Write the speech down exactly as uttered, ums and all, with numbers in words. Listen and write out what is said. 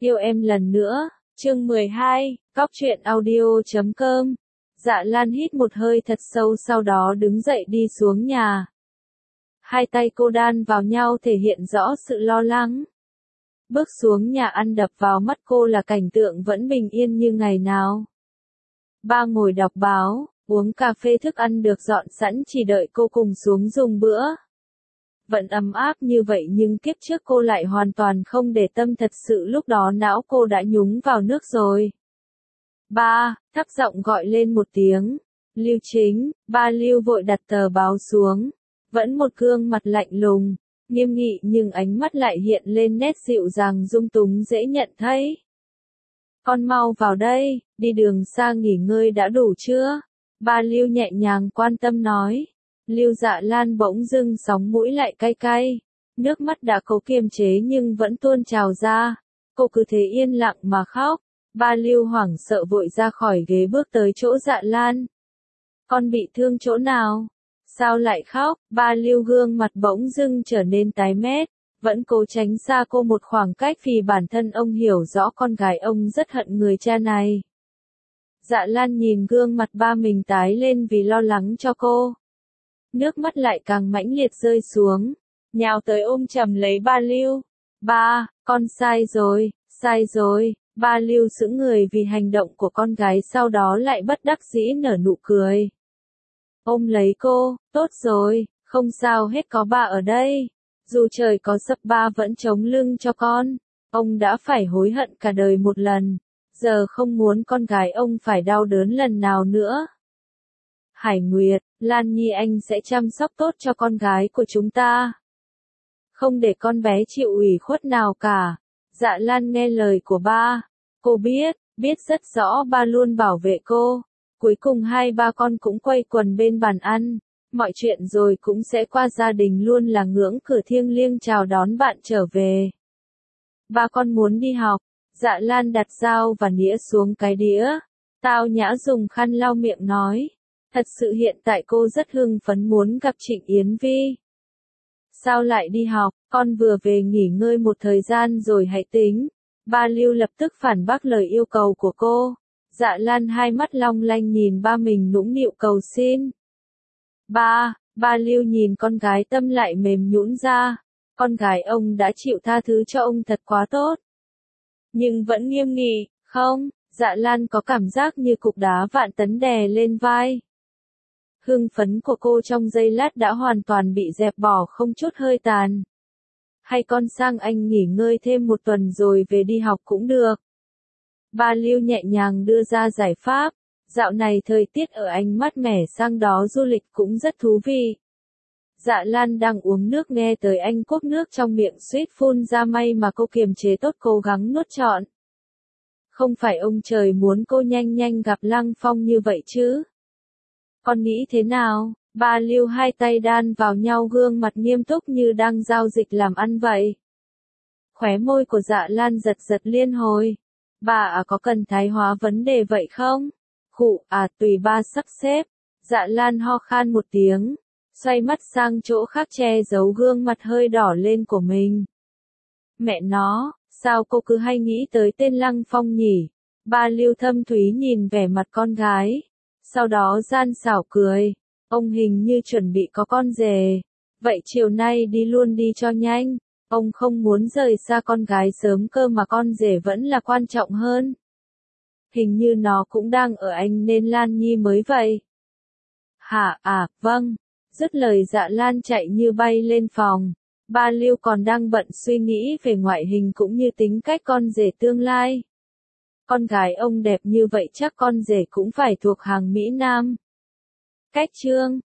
Yêu em lần nữa, chương mười hai, cóc truyện audio chấm com. Dạ Lan hít một hơi thật sâu sau đó đứng dậy đi xuống nhà. Hai tay cô đan vào nhau thể hiện rõ sự lo lắng. Bước xuống nhà ăn đập vào mắt cô là cảnh tượng vẫn bình yên như ngày nào. Ba ngồi đọc báo, uống cà phê, thức ăn được dọn sẵn chỉ đợi cô cùng xuống dùng bữa. Vẫn ấm áp như vậy nhưng kiếp trước cô lại hoàn toàn không để tâm, thật sự lúc đó não cô đã nhúng vào nước rồi. Ba, thấp giọng gọi lên một tiếng. Lưu Chính, ba Lưu vội đặt tờ báo xuống. Vẫn một gương mặt lạnh lùng, nghiêm nghị nhưng ánh mắt lại hiện lên nét dịu dàng dung túng dễ nhận thấy. Con mau vào đây, đi đường xa nghỉ ngơi đã đủ chưa? Ba Lưu nhẹ nhàng quan tâm nói. Lưu Dạ Lan bỗng dưng sóng mũi lại cay cay. Nước mắt đã cố kiềm chế nhưng vẫn tuôn trào ra. Cô cứ thế yên lặng mà khóc. Ba Lưu hoảng sợ vội ra khỏi ghế bước tới chỗ Dạ Lan. Con bị thương chỗ nào? Sao lại khóc? Ba Lưu gương mặt bỗng dưng trở nên tái mét. Vẫn cố tránh xa cô một khoảng cách vì bản thân ông hiểu rõ con gái ông rất hận người cha này. Dạ Lan nhìn gương mặt ba mình tái lên vì lo lắng cho cô. Nước mắt lại càng mãnh liệt rơi xuống, nhào tới ôm chầm lấy ba Lưu. Ba, con sai rồi, sai rồi. Ba Lưu sững người vì hành động của con gái, sau đó lại bất đắc dĩ nở nụ cười. Ôm lấy cô, tốt rồi, không sao hết, có ba ở đây. Dù trời có sập ba vẫn chống lưng cho con. Ông đã phải hối hận cả đời một lần, giờ không muốn con gái ông phải đau đớn lần nào nữa. Hải Nguyệt, Lan Nhi anh sẽ chăm sóc tốt cho con gái của chúng ta. Không để con bé chịu ủy khuất nào cả. Dạ Lan nghe lời của ba. Cô biết, biết rất rõ ba luôn bảo vệ cô. Cuối cùng hai ba con cũng quây quần bên bàn ăn. Mọi chuyện rồi cũng sẽ qua, gia đình luôn là ngưỡng cửa thiêng liêng chào đón bạn trở về. Ba con muốn đi học. Dạ Lan đặt dao và nĩa xuống cái đĩa. Tao Nhã dùng khăn lau miệng nói. Thật sự hiện tại cô rất hưng phấn muốn gặp Trịnh Yến Vi. Sao lại đi học, con vừa về nghỉ ngơi một thời gian rồi hãy tính. Ba Lưu lập tức phản bác lời yêu cầu của cô. Dạ Lan hai mắt long lanh nhìn ba mình nũng nịu cầu xin. Ba, ba Lưu nhìn con gái tâm lại mềm nhũn ra. Con gái ông đã chịu tha thứ cho ông thật quá tốt. Nhưng vẫn nghiêm nghị, không, Dạ Lan có cảm giác như cục đá vạn tấn đè lên vai. Hưng phấn của cô trong giây lát đã hoàn toàn bị dẹp bỏ không chút hơi tàn. Hay con sang anh nghỉ ngơi thêm một tuần rồi về đi học cũng được. Ba Lưu nhẹ nhàng đưa ra giải pháp. Dạo này thời tiết ở Anh mát mẻ, sang đó du lịch cũng rất thú vị. Dạ Lan đang uống nước nghe tới Anh quốc nước trong miệng suýt phun ra, may mà cô kiềm chế tốt, cố gắng nuốt trọn. Không phải ông trời muốn cô nhanh nhanh gặp Lăng Phong như vậy chứ? Con nghĩ thế nào? Ba Lưu hai tay đan vào nhau, gương mặt nghiêm túc như đang giao dịch làm ăn vậy. Khóe môi của Dạ Lan giật giật liên hồi. Bà à, có cần thái hóa vấn đề vậy không? Khụ, à tùy ba sắp xếp. Dạ Lan ho khan một tiếng, xoay mắt sang chỗ khác che giấu gương mặt hơi đỏ lên của mình. Mẹ nó, sao cô cứ hay nghĩ tới tên Lăng Phong nhỉ? Ba Lưu thâm thúy nhìn vẻ mặt con gái. Sau đó gian xảo cười. Ông hình như chuẩn bị có con rể. Vậy chiều nay đi luôn đi cho nhanh. Ông không muốn rời xa con gái sớm cơ mà con rể vẫn là quan trọng hơn. Hình như nó cũng đang ở Anh nên Lan Nhi mới vậy. Hả, à, vâng. Dứt lời Dạ Lan chạy như bay lên phòng. Ba Lưu còn đang bận suy nghĩ về ngoại hình cũng như tính cách con rể tương lai. Con gái ông đẹp như vậy chắc con rể cũng phải thuộc hàng Mỹ Nam. Cách chương